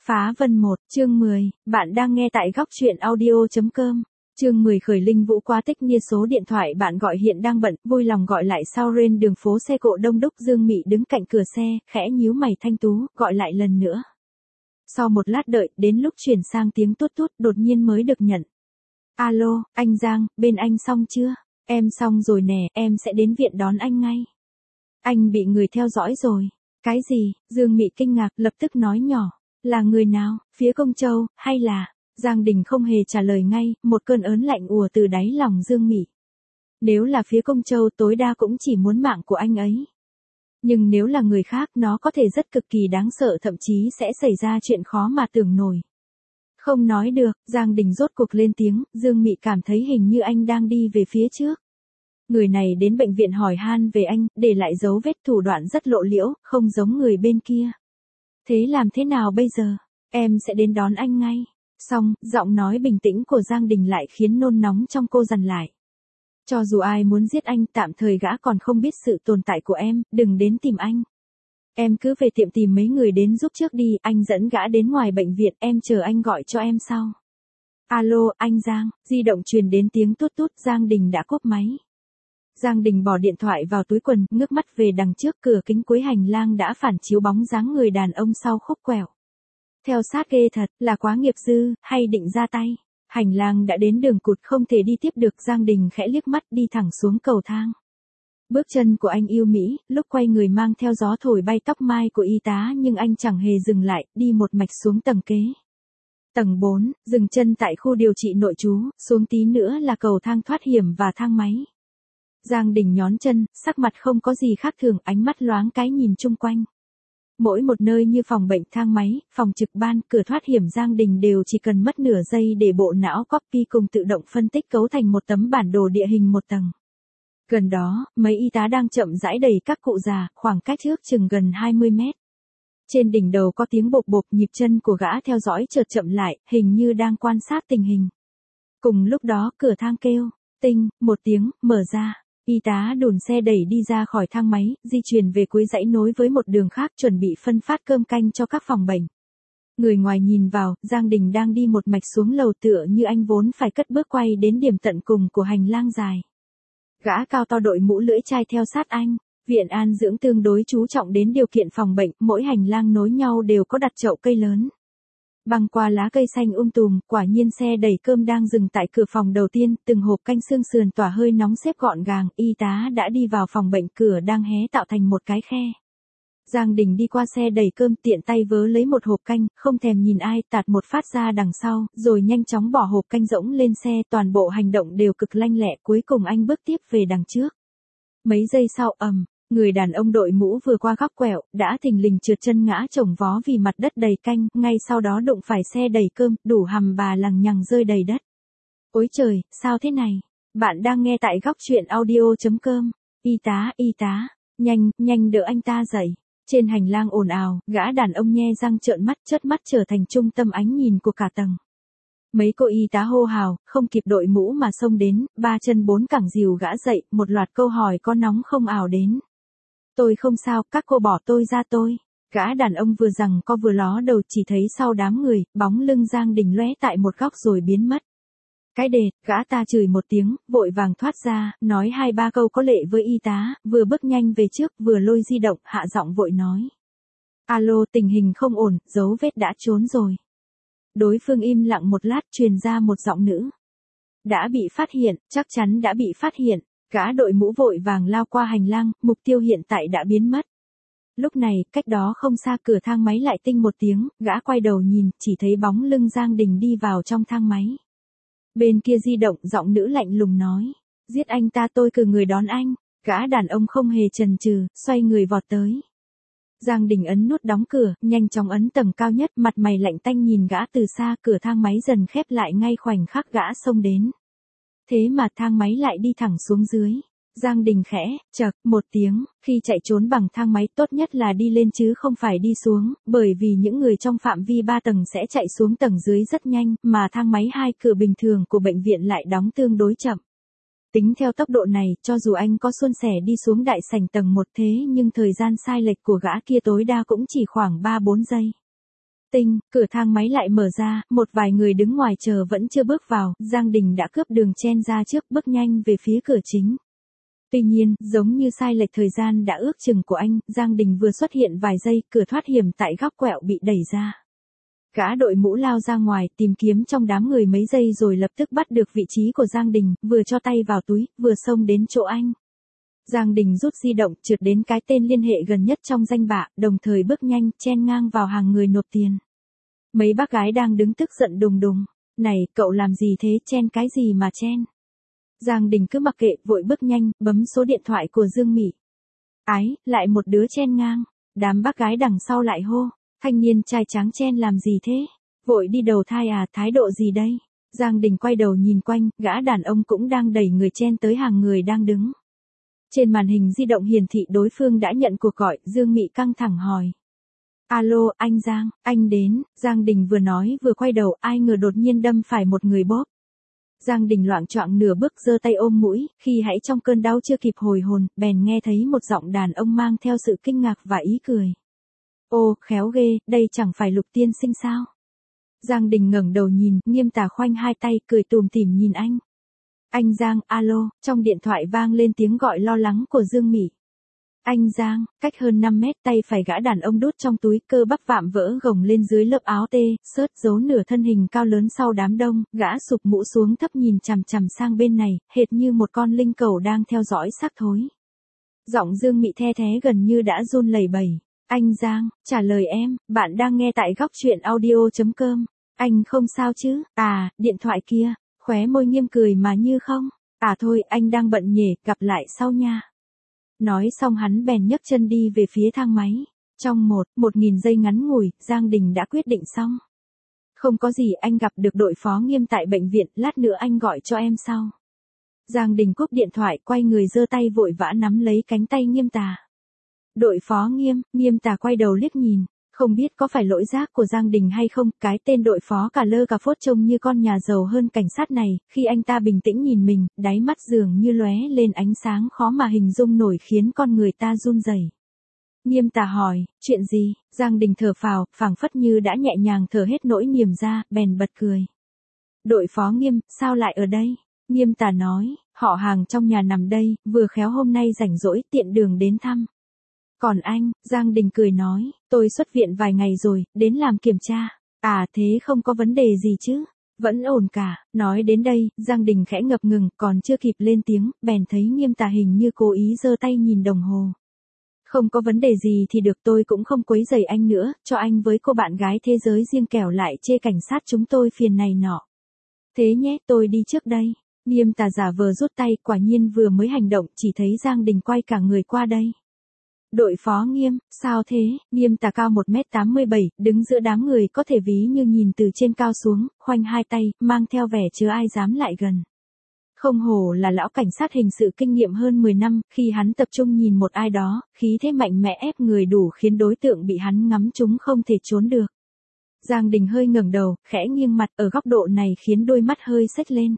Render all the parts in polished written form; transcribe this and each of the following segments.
Phá Vân 1, chương 10, bạn đang nghe tại góc truyện audio.com. Chương 10 khởi Linh Vũ quá tích nia số điện thoại bạn gọi hiện đang bận, vui lòng gọi lại sau rên đường phố xe cộ đông đúc. Dương Mị đứng cạnh cửa xe, khẽ nhíu mày thanh tú, gọi lại lần nữa. Sau một lát đợi, đến lúc chuyển sang tiếng tút tút, đột nhiên mới được nhận. Alo, anh Giang, bên anh xong chưa? Em xong rồi nè, em sẽ đến viện đón anh ngay. Anh bị người theo dõi rồi. Cái gì? Dương Mị kinh ngạc, lập tức nói nhỏ. Là người nào, phía Công Châu, hay là... Giang Đình không hề trả lời ngay, một cơn ớn lạnh ùa từ đáy lòng Dương Mị. Nếu là phía Công Châu tối đa cũng chỉ muốn mạng của anh ấy. Nhưng nếu là người khác nó có thể rất cực kỳ đáng sợ, thậm chí sẽ xảy ra chuyện khó mà tưởng nổi. Không nói được, Giang Đình rốt cuộc lên tiếng, Dương Mị cảm thấy hình như anh đang đi về phía trước. Người này đến bệnh viện hỏi han về anh, để lại dấu vết thủ đoạn rất lộ liễu, không giống người bên kia. Thế làm thế nào bây giờ? Em sẽ đến đón anh ngay. Xong, giọng nói bình tĩnh của Giang Đình lại khiến nôn nóng trong cô dằn lại. Cho dù ai muốn giết anh, tạm thời gã còn không biết sự tồn tại của em, đừng đến tìm anh. Em cứ về tiệm tìm mấy người đến giúp trước đi, anh dẫn gã đến ngoài bệnh viện, em chờ anh gọi cho em sau. Alo, anh Giang, di động truyền đến tiếng tút tút, Giang Đình đã cúp máy. Giang Đình bỏ điện thoại vào túi quần, ngước mắt về đằng trước, cửa kính cuối hành lang đã phản chiếu bóng dáng người đàn ông sau khúc quẹo. Theo sát ghê thật, là quá nghiệp dư, hay định ra tay. Hành lang đã đến đường cụt không thể đi tiếp được, Giang Đình khẽ liếc mắt đi thẳng xuống cầu thang. Bước chân của anh yêu mỹ, lúc quay người mang theo gió thổi bay tóc mai của y tá, nhưng anh chẳng hề dừng lại, đi một mạch xuống tầng kế. Tầng 4, dừng chân tại khu điều trị nội trú, xuống tí nữa là cầu thang thoát hiểm và thang máy. Giang Đình nhón chân, sắc mặt không có gì khác thường, ánh mắt loáng cái nhìn chung quanh. Mỗi một nơi như phòng bệnh, thang máy, phòng trực ban, cửa thoát hiểm, Giang Đình đều chỉ cần mất nửa giây để bộ não copy cùng tự động phân tích cấu thành một tấm bản đồ địa hình một tầng. Gần đó, mấy y tá đang chậm rãi đẩy các cụ già, khoảng cách trước chừng gần 20 mét. Trên đỉnh đầu có tiếng bộp bộp, nhịp chân của gã theo dõi chợt chậm lại, hình như đang quan sát tình hình. Cùng lúc đó, cửa thang kêu, tinh, một tiếng, mở ra. Y tá đồn xe đẩy đi ra khỏi thang máy, di chuyển về cuối dãy nối với một đường khác, chuẩn bị phân phát cơm canh cho các phòng bệnh. Người ngoài nhìn vào, Giang Đình đang đi một mạch xuống lầu, tựa như anh vốn phải cất bước quay đến điểm tận cùng của hành lang dài. Gã cao to đội mũ lưỡi chai theo sát anh. Viện an dưỡng tương đối chú trọng đến điều kiện phòng bệnh, mỗi hành lang nối nhau đều có đặt chậu cây lớn. Băng qua lá cây xanh tùm, quả nhiên xe đẩy cơm đang dừng tại cửa phòng đầu tiên, từng hộp canh xương sườn tỏa hơi nóng xếp gọn gàng, y tá đã đi vào phòng bệnh, cửa đang hé tạo thành một cái khe. Giang Đình đi qua xe đẩy cơm, tiện tay vớ lấy một hộp canh, không thèm nhìn ai, tạt một phát ra đằng sau, rồi nhanh chóng bỏ hộp canh rỗng lên xe, toàn bộ hành động đều cực lanh lẹ, cuối cùng anh bước tiếp về đằng trước. Mấy giây sau, người đàn ông đội mũ vừa qua góc quẹo, đã thình lình trượt chân ngã chồng vó vì mặt đất đầy canh, ngay sau đó đụng phải xe đẩy cơm, đủ hầm bà lằng nhằng rơi đầy đất. Ôi trời, sao thế này? Bạn đang nghe tại góc truyện audio.com. Y tá, nhanh đỡ anh ta dậy. Trên hành lang ồn ào, gã đàn ông nhe răng trợn mắt, chớp mắt trở thành trung tâm ánh nhìn của cả tầng. Mấy cô y tá hô hào, không kịp đội mũ mà xông đến, ba chân bốn cẳng dìu gã dậy, một loạt câu hỏi có nóng không ào đến. Tôi không sao, các cô bỏ tôi ra tôi. Gã đàn ông vừa rằng co vừa ló đầu, chỉ thấy sau đám người, bóng lưng Giang Đình lóe tại một góc rồi biến mất. Cái đệt, gã ta chửi một tiếng, vội vàng thoát ra, nói 2-3 câu có lệ với y tá, vừa bước nhanh về trước, vừa lôi di động, hạ giọng vội nói. Alo, tình hình không ổn, dấu vết đã trốn rồi. Đối phương im lặng một lát, truyền ra một giọng nữ. Đã bị phát hiện, chắc chắn đã bị phát hiện. Gã đội mũ vội vàng lao qua hành lang, mục tiêu hiện tại đã biến mất. Lúc này, cách đó không xa, cửa thang máy lại tinh một tiếng, gã quay đầu nhìn, chỉ thấy bóng lưng Giang Đình đi vào trong thang máy. Bên kia di động, giọng nữ lạnh lùng nói. Giết anh ta, tôi cử người đón anh. Gã đàn ông không hề chần chừ, xoay người vọt tới. Giang Đình ấn nút đóng cửa, nhanh chóng ấn tầng cao nhất, mặt mày lạnh tanh nhìn gã từ xa, cửa thang máy dần khép lại ngay khoảnh khắc gã xông đến. Thế mà thang máy lại đi thẳng xuống dưới. Giang Đình khẽ, chậc, một tiếng, khi chạy trốn bằng thang máy tốt nhất là đi lên chứ không phải đi xuống, bởi vì những người trong phạm vi 3 tầng sẽ chạy xuống tầng dưới rất nhanh, mà thang máy 2 cửa bình thường của bệnh viện lại đóng tương đối chậm. Tính theo tốc độ này, cho dù anh có suôn sẻ đi xuống đại sảnh tầng 1 thế nhưng thời gian sai lệch của gã kia tối đa cũng chỉ khoảng 3-4 giây. Tinh, cửa thang máy lại mở ra, một vài người đứng ngoài chờ vẫn chưa bước vào, Giang Đình đã cướp đường chen ra trước, bước nhanh về phía cửa chính. Tuy nhiên, giống như sai lệch thời gian đã ước chừng của anh, Giang Đình vừa xuất hiện vài giây, cửa thoát hiểm tại góc quẹo bị đẩy ra. Gã đội mũ lao ra ngoài, tìm kiếm trong đám người mấy giây rồi lập tức bắt được vị trí của Giang Đình, vừa cho tay vào túi, vừa xông đến chỗ anh. Giang Đình rút di động, trượt đến cái tên liên hệ gần nhất trong danh bạ, đồng thời bước nhanh, chen ngang vào hàng người nộp tiền. Mấy bác gái đang đứng tức giận đùng đùng. Này, cậu làm gì thế, chen cái gì mà chen? Giang Đình cứ mặc kệ, vội bước nhanh, bấm số điện thoại của Dương Mị. Ái, lại một đứa chen ngang. Đám bác gái đằng sau lại hô. Thanh niên trai tráng chen làm gì thế? Vội đi đầu thai à, thái độ gì đây? Giang Đình quay đầu nhìn quanh, gã đàn ông cũng đang đẩy người chen tới hàng người đang đứng. Trên màn hình di động hiển thị đối phương đã nhận cuộc gọi, Dương Mị căng thẳng hỏi. Alo, anh Giang, anh đến. Giang Đình vừa nói vừa quay đầu, ai ngờ đột nhiên đâm phải một người bóp. Giang Đình loạng choạng nửa bước giơ tay ôm mũi, khi hãy trong cơn đau chưa kịp hồi hồn, bèn nghe thấy một giọng đàn ông mang theo sự kinh ngạc và ý cười. Ô, khéo ghê, đây chẳng phải Lục tiên sinh sao? Giang Đình ngẩng đầu nhìn, Nghiêm Tà khoanh hai tay, cười tủm tỉm nhìn anh. Anh Giang, alo, trong điện thoại vang lên tiếng gọi lo lắng của Dương Mị. Anh Giang, cách hơn 5 mét, tay phải gã đàn ông đút trong túi, cơ bắp vạm vỡ gồng lên dưới lớp áo tê, sớt giấu nửa thân hình cao lớn sau đám đông, gã sụp mũ xuống thấp nhìn chằm chằm sang bên này, hệt như một con linh cẩu đang theo dõi xác thối. Giọng Dương Mị the thé gần như đã run lẩy bẩy. Anh Giang, trả lời em, bạn đang nghe tại góc truyện audio.com. Anh không sao chứ? À, điện thoại kia. Khóe môi Nghiêm cười mà như không. À thôi, anh đang bận nhỉ, gặp lại sau nha. Nói xong hắn bèn nhấc chân đi về phía thang máy. Trong 1.000 giây ngắn ngủi, Giang Đình đã quyết định xong. Không có gì, anh gặp được đội phó Nghiêm tại bệnh viện, lát nữa anh gọi cho em sau. Giang Đình cúp điện thoại, quay người giơ tay vội vã nắm lấy cánh tay Nghiêm Tà. Đội phó Nghiêm, Nghiêm Tà quay đầu liếc nhìn. Không biết có phải lỗi giác của Giang Đình hay không, cái tên đội phó cả lơ cả phốt trông như con nhà giàu hơn cảnh sát này, khi anh ta bình tĩnh nhìn mình, đáy mắt dường như lóe lên ánh sáng khó mà hình dung nổi khiến con người ta run rẩy. Nghiêm Tà hỏi, chuyện gì? Giang Đình thở phào, phảng phất như đã nhẹ nhàng thở hết nỗi niềm ra, bèn bật cười. Đội phó Nghiêm, sao lại ở đây? Nghiêm Tà nói, họ hàng trong nhà nằm đây, vừa khéo hôm nay rảnh rỗi tiện đường đến thăm. Còn anh, Giang Đình cười nói, tôi xuất viện vài ngày rồi, đến làm kiểm tra. À thế không có vấn đề gì chứ? Vẫn ổn cả. Nói đến đây, Giang Đình khẽ ngập ngừng, còn chưa kịp lên tiếng, bèn thấy Nghiêm Tà hình như cố ý giơ tay nhìn đồng hồ. Không có vấn đề gì thì được, tôi cũng không quấy rầy anh nữa, cho anh với cô bạn gái thế giới riêng kẻo lại chê cảnh sát chúng tôi phiền này nọ. Thế nhé, tôi đi trước đây. Nghiêm Tà giả vờ rút tay, quả nhiên vừa mới hành động, chỉ thấy Giang Đình quay cả người qua đây. Đội phó Nghiêm, sao thế? Nghiêm Tà cao 1m87, đứng giữa đám người có thể ví như nhìn từ trên cao xuống, khoanh hai tay, mang theo vẻ chưa ai dám lại gần. Không hổ là lão cảnh sát hình sự kinh nghiệm hơn 10 năm, khi hắn tập trung nhìn một ai đó, khí thế mạnh mẽ ép người đủ khiến đối tượng bị hắn ngắm trúng không thể trốn được. Giang Đình hơi ngẩng đầu, khẽ nghiêng mặt, ở góc độ này khiến đôi mắt hơi xếch lên.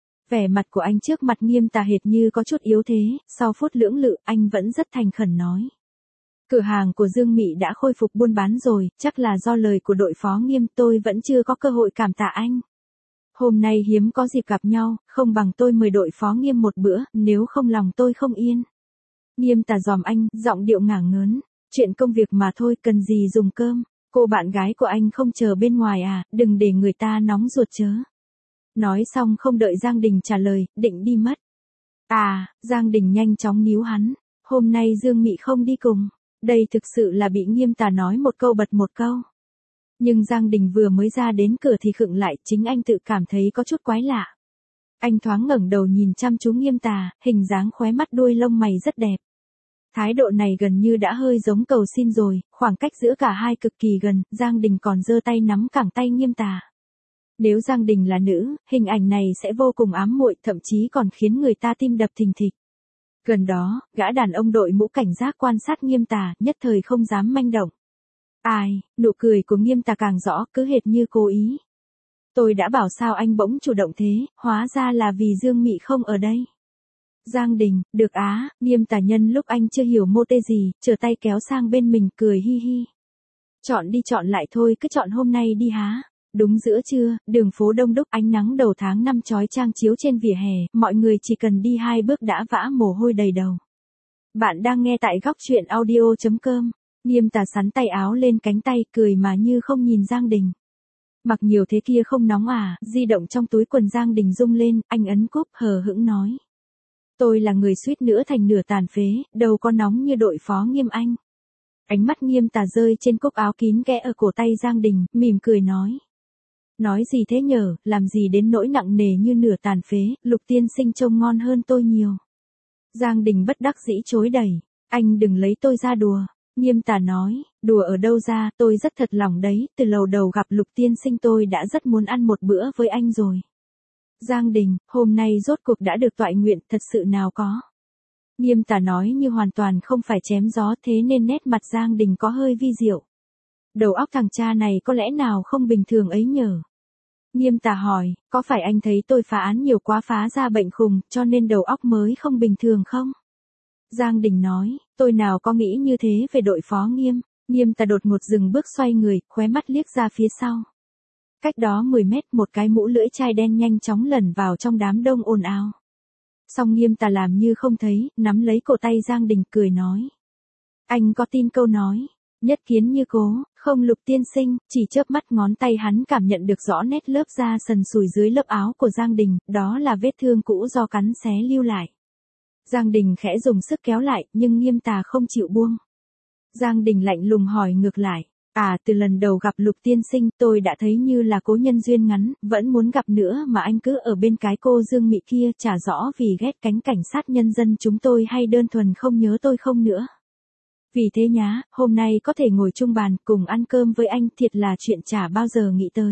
Vẻ mặt của anh trước mặt Nghiêm Tà hệt như có chút yếu thế, sau phút lưỡng lự, anh vẫn rất thành khẩn nói. Cửa hàng của Dương Mị đã khôi phục buôn bán rồi, chắc là do lời của đội phó Nghiêm, tôi vẫn chưa có cơ hội cảm tạ anh. Hôm nay hiếm có dịp gặp nhau, không bằng tôi mời đội phó Nghiêm một bữa, nếu không lòng tôi không yên. Nghiêm Tà dòm anh, giọng điệu ngả ngớn, chuyện công việc mà thôi, cần gì dùng cơm, cô bạn gái của anh không chờ bên ngoài à, đừng để người ta nóng ruột chớ. Nói xong không đợi Giang Đình trả lời, định đi mất. À, Giang Đình nhanh chóng níu hắn, hôm nay Dương Mị không đi cùng. Đây thực sự là bị Nghiêm Tà nói một câu bật một câu. Nhưng Giang Đình vừa mới ra đến cửa thì khựng lại, chính anh tự cảm thấy có chút quái lạ. Anh thoáng ngẩng đầu nhìn chăm chú Nghiêm Tà, hình dáng khóe mắt đuôi lông mày rất đẹp. Thái độ này gần như đã hơi giống cầu xin rồi, khoảng cách giữa cả hai cực kỳ gần, Giang Đình còn giơ tay nắm cẳng tay Nghiêm Tà. Nếu Giang Đình là nữ, hình ảnh này sẽ vô cùng ám muội, thậm chí còn khiến người ta tim đập thình thịch. Gần đó, gã đàn ông đội mũ cảnh giác quan sát Nghiêm Tà, nhất thời không dám manh động. Ai, nụ cười của Nghiêm Tà càng rõ, cứ hệt như cố ý. Tôi đã bảo sao anh bỗng chủ động thế, hóa ra là vì Dương Mị không ở đây. Giang Đình, được á, Nghiêm Tà nhân lúc anh chưa hiểu mô tê gì, trở tay kéo sang bên mình, cười hi hi. Chọn đi chọn lại thôi, cứ chọn hôm nay đi há. Đúng giữa trưa, đường phố đông đúc, ánh nắng đầu tháng 5 chói chang chiếu trên vỉa hè, mọi người chỉ cần đi 2 bước đã vã mồ hôi đầy đầu. Bạn đang nghe tại góc truyện audio.com. Nghiêm Tà sắn tay áo lên cánh tay, cười mà như không nhìn Giang Đình. Mặc nhiều thế kia không nóng à? Di động trong túi quần Giang Đình rung lên, anh ấn cúp hờ hững nói. Tôi là người suýt nữa thành nửa tàn phế, đâu có nóng như đội phó Nghiêm anh. Ánh mắt Nghiêm Tà rơi trên cúc áo kín kẽ ở cổ tay Giang Đình, mỉm cười nói. Nói gì thế nhở, làm gì đến nỗi nặng nề như nửa tàn phế, Lục tiên sinh trông ngon hơn tôi nhiều. Giang Đình bất đắc dĩ chối đẩy, anh đừng lấy tôi ra đùa. Nghiêm Tà nói, đùa ở đâu ra, tôi rất thật lòng đấy, từ lâu đầu gặp Lục tiên sinh tôi đã rất muốn ăn một bữa với anh rồi. Giang Đình, hôm nay rốt cuộc đã được toại nguyện, thật sự nào có. Nghiêm Tà nói như hoàn toàn không phải chém gió, thế nên nét mặt Giang Đình có hơi vi diệu. Đầu óc thằng cha này có lẽ nào không bình thường ấy nhở? Nghiêm Tà hỏi, có phải anh thấy tôi phá án nhiều quá phá ra bệnh khùng, cho nên đầu óc mới không bình thường không? Giang Đình nói, tôi nào có nghĩ như thế về đội phó Nghiêm. Nghiêm Tà đột ngột dừng bước xoay người, khóe mắt liếc ra phía sau. Cách đó 10 mét một cái mũ lưỡi chai đen nhanh chóng lẩn vào trong đám đông ồn ào. Xong Nghiêm Tà làm như không thấy, nắm lấy cổ tay Giang Đình cười nói. Anh có tin câu nói, nhất kiến như cố, không Lục tiên sinh, chỉ chớp mắt ngón tay hắn cảm nhận được rõ nét lớp da sần sùi dưới lớp áo của Giang Đình, đó là vết thương cũ do cắn xé lưu lại. Giang Đình khẽ dùng sức kéo lại, nhưng Nghiêm Tà không chịu buông. Giang Đình lạnh lùng hỏi ngược lại, từ lần đầu gặp Lục tiên sinh tôi đã thấy như là cố nhân duyên ngắn, vẫn muốn gặp nữa mà anh cứ ở bên cái cô Dương Mị kia, chả rõ vì ghét cánh cảnh sát nhân dân chúng tôi hay đơn thuần không nhớ tôi không nữa. Vì thế nhá, hôm nay có thể ngồi chung bàn cùng ăn cơm với anh thiệt là chuyện chả bao giờ nghĩ tới.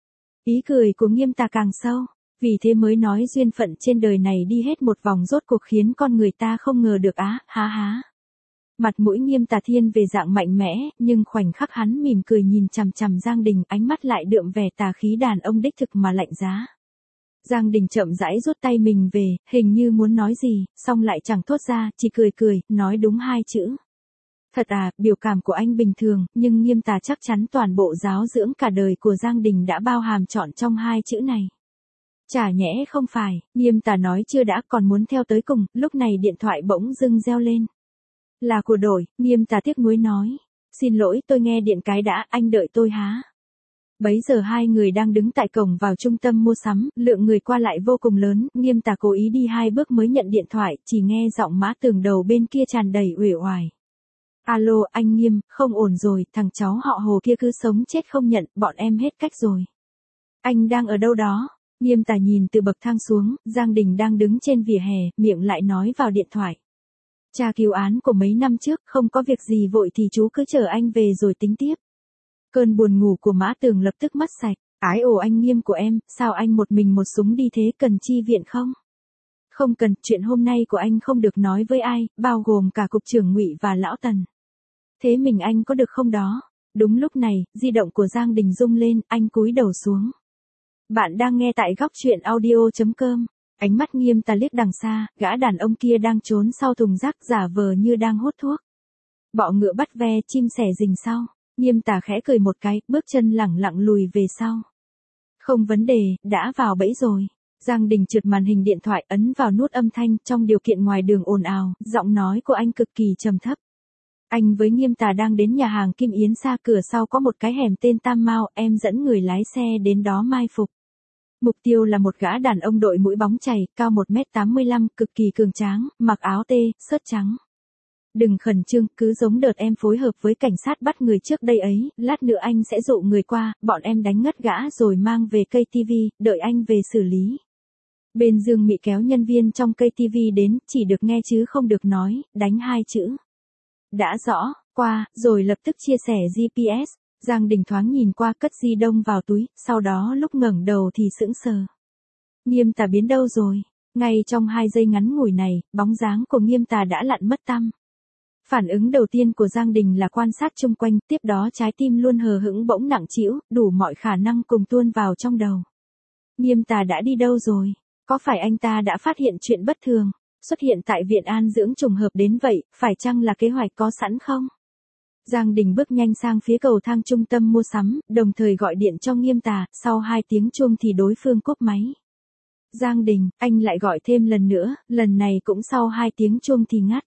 Ý cười của Nghiêm Tà càng sâu, vì thế mới nói duyên phận trên đời này đi hết một vòng rốt cuộc khiến con người ta không ngờ được á, há há. Mặt mũi Nghiêm Tà thiên về dạng mạnh mẽ, nhưng khoảnh khắc hắn mỉm cười nhìn chằm chằm Giang Đình, ánh mắt lại đượm vẻ tà khí đàn ông đích thực mà lạnh giá. Giang Đình chậm rãi rút tay mình về, hình như muốn nói gì, xong lại chẳng thốt ra, chỉ cười, nói đúng 2 chữ. Thật biểu cảm của anh bình thường, nhưng Nghiêm Tà chắc chắn toàn bộ giáo dưỡng cả đời của Giang Đình đã bao hàm trọn trong 2 chữ này. Chả nhẽ không phải, Nghiêm Tà nói chưa đã còn muốn theo tới cùng, lúc này điện thoại bỗng dưng reo lên. Là của đội, Nghiêm Tà tiếc nuối nói. Xin lỗi tôi nghe điện cái đã, anh đợi tôi há. Bấy giờ 2 người đang đứng tại cổng vào trung tâm mua sắm, lượng người qua lại vô cùng lớn, Nghiêm Tà cố ý đi 2 bước mới nhận điện thoại, chỉ nghe giọng Mã Tường đầu bên kia tràn đầy uể oải. Alo, anh Nghiêm, không ổn rồi, thằng cháu họ Hồ kia cứ sống chết không nhận, bọn em hết cách rồi. Anh đang ở đâu đó? Nghiêm Tà nhìn từ bậc thang xuống, Giang Đình đang đứng trên vỉa hè, miệng lại nói vào điện thoại. Tra cứu án của mấy năm trước, không có việc gì vội thì chú cứ chờ anh về rồi tính tiếp. Cơn buồn ngủ của Mã Tường lập tức mất sạch. Ái ồ anh Nghiêm của em, sao anh một mình một súng đi thế, cần chi viện không? Không cần, chuyện hôm nay của anh không được nói với ai, bao gồm cả cục trưởng Ngụy và lão Tần. Thế mình anh có được không đó? Đúng lúc này, di động của Giang Đình rung lên, anh cúi đầu xuống. Bạn đang nghe tại góc truyện audio.com. Ánh mắt Nghiêm Tà liếc đằng xa, gã đàn ông kia đang trốn sau thùng rác giả vờ như đang hút thuốc. Bọ ngựa bắt ve, chim sẻ rình sau. Nghiêm Tà khẽ cười một cái, bước chân lẳng lặng lùi về sau. Không vấn đề, đã vào bẫy rồi. Giang Đình trượt màn hình điện thoại ấn vào nút âm thanh, trong điều kiện ngoài đường ồn ào, giọng nói của anh cực kỳ trầm thấp. Anh với Nghiêm Tà đang đến nhà hàng Kim Yến xa, cửa sau có một cái hẻm tên Tam Mao, em dẫn người lái xe đến đó mai phục. Mục tiêu là một gã đàn ông đội mũi bóng chày, cao 1m85, cực kỳ cường tráng, mặc áo tê, sớt trắng. Đừng khẩn trương, cứ giống đợt em phối hợp với cảnh sát bắt người trước đây ấy, lát nữa anh sẽ dụ người qua, bọn em đánh ngất gã rồi mang về cây TV, đợi anh về xử lý. Bên Dương Mị kéo nhân viên trong cây TV đến, chỉ được nghe chứ không được nói, đánh 2 chữ. Đã rõ, qua, rồi lập tức chia sẻ GPS. Giang Đình thoáng nhìn qua cất di động vào túi, sau đó lúc ngẩng đầu thì sững sờ. Nghiêm Tà biến đâu rồi? Ngay trong 2 giây ngắn ngủi này, bóng dáng của Nghiêm Tà đã lặn mất tăm. Phản ứng đầu tiên của Giang Đình là quan sát chung quanh, tiếp đó trái tim luôn hờ hững bỗng nặng trĩu, đủ mọi khả năng cùng tuôn vào trong đầu. Nghiêm Tà đã đi đâu rồi? Có phải anh ta đã phát hiện chuyện bất thường, xuất hiện tại viện an dưỡng trùng hợp đến vậy, phải chăng là kế hoạch có sẵn không? Giang Đình bước nhanh sang phía cầu thang trung tâm mua sắm, đồng thời gọi điện cho Nghiêm Tà, sau 2 tiếng chuông thì đối phương cúp máy. Giang Đình, anh lại gọi thêm lần nữa, lần này cũng sau 2 tiếng chuông thì ngắt.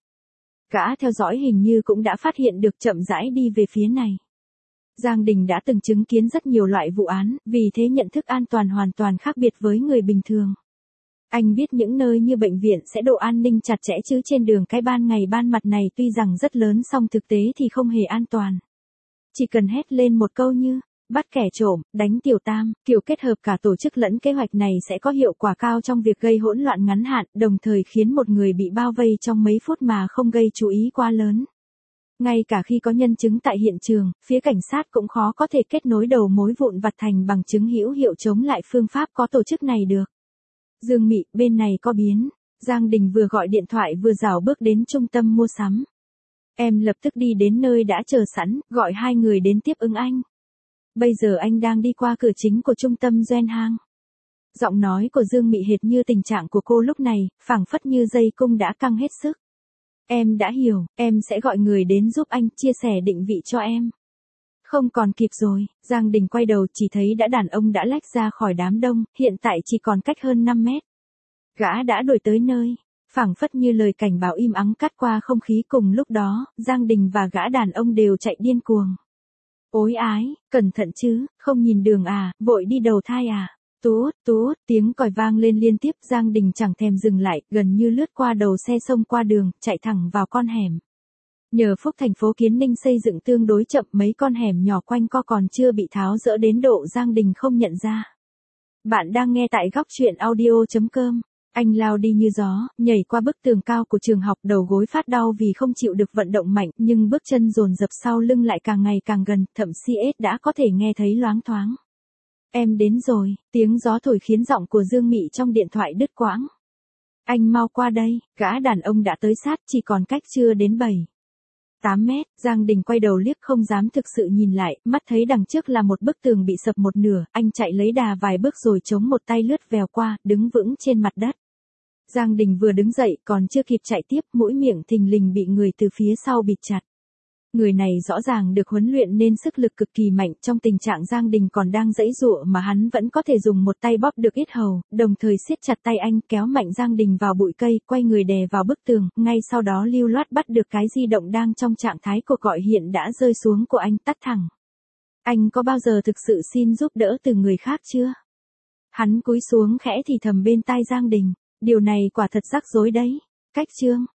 Gã theo dõi hình như cũng đã phát hiện được, chậm rãi đi về phía này. Giang Đình đã từng chứng kiến rất nhiều loại vụ án, vì thế nhận thức an toàn hoàn toàn khác biệt với người bình thường. Anh biết những nơi như bệnh viện sẽ độ an ninh chặt chẽ chứ trên đường cái ban ngày ban mặt này tuy rằng rất lớn song thực tế thì không hề an toàn. Chỉ cần hét lên một câu như, bắt kẻ trộm, đánh tiểu tam, kiểu kết hợp cả tổ chức lẫn kế hoạch này sẽ có hiệu quả cao trong việc gây hỗn loạn ngắn hạn, đồng thời khiến một người bị bao vây trong mấy phút mà không gây chú ý quá lớn. Ngay cả khi có nhân chứng tại hiện trường, phía cảnh sát cũng khó có thể kết nối đầu mối vụn vặt thành bằng chứng hữu hiệu chống lại phương pháp có tổ chức này được. Dương Mị, bên này có biến. Giang Đình vừa gọi điện thoại vừa rảo bước đến trung tâm mua sắm. Em lập tức đi đến nơi đã chờ sẵn, gọi 2 người đến tiếp ứng anh. Bây giờ anh đang đi qua cửa chính của trung tâm Doanh Hang. Giọng nói của Dương Mị hệt như tình trạng của cô lúc này, phảng phất như dây cung đã căng hết sức. Em đã hiểu, em sẽ gọi người đến giúp anh, chia sẻ định vị cho em. Không còn kịp rồi, Giang Đình quay đầu chỉ thấy đàn ông đã lách ra khỏi đám đông, hiện tại chỉ còn cách hơn 5 mét. Gã đã đuổi tới nơi, phảng phất như lời cảnh báo im ắng cắt qua không khí cùng lúc đó, Giang Đình và gã đàn ông đều chạy điên cuồng. Ối ái, cẩn thận chứ, không nhìn đường à, vội đi đầu thai à. Tút, tiếng còi vang lên liên tiếp, Giang Đình chẳng thèm dừng lại, gần như lướt qua đầu xe xông qua đường, chạy thẳng vào con hẻm. Nhờ phúc thành phố Kiến Ninh xây dựng tương đối chậm, mấy con hẻm nhỏ quanh co còn chưa bị tháo dỡ đến độ Giang Đình không nhận ra. Bạn đang nghe tại góc truyện audio.com. Anh lao đi như gió, nhảy qua bức tường cao của trường học, đầu gối phát đau vì không chịu được vận động mạnh, nhưng bước chân dồn dập sau lưng lại càng ngày càng gần, thậm chí đã có thể nghe thấy loáng thoáng. Em đến rồi, tiếng gió thổi khiến giọng của Dương Mị trong điện thoại đứt quãng. Anh mau qua đây, gã đàn ông đã tới sát, chỉ còn cách chưa đến 8 mét, Giang Đình quay đầu liếc không dám thực sự nhìn lại, mắt thấy đằng trước là một bức tường bị sập một nửa, anh chạy lấy đà vài bước rồi chống một tay lướt vèo qua, đứng vững trên mặt đất. Giang Đình vừa đứng dậy, còn chưa kịp chạy tiếp, mũi miệng thình lình bị người từ phía sau bịt chặt. Người này rõ ràng được huấn luyện nên sức lực cực kỳ mạnh, trong tình trạng Giang Đình còn đang giãy giụa mà hắn vẫn có thể dùng một tay bóp được yết hầu, đồng thời siết chặt tay anh, kéo mạnh Giang Đình vào bụi cây, quay người đè vào bức tường, ngay sau đó lưu loát bắt được cái di động đang trong trạng thái cuộc gọi hiện đã rơi xuống của anh, tắt thẳng. Anh có bao giờ thực sự xin giúp đỡ từ người khác chưa? Hắn cúi xuống khẽ thì thầm bên tai Giang Đình, điều này quả thật rắc rối đấy. Cách chương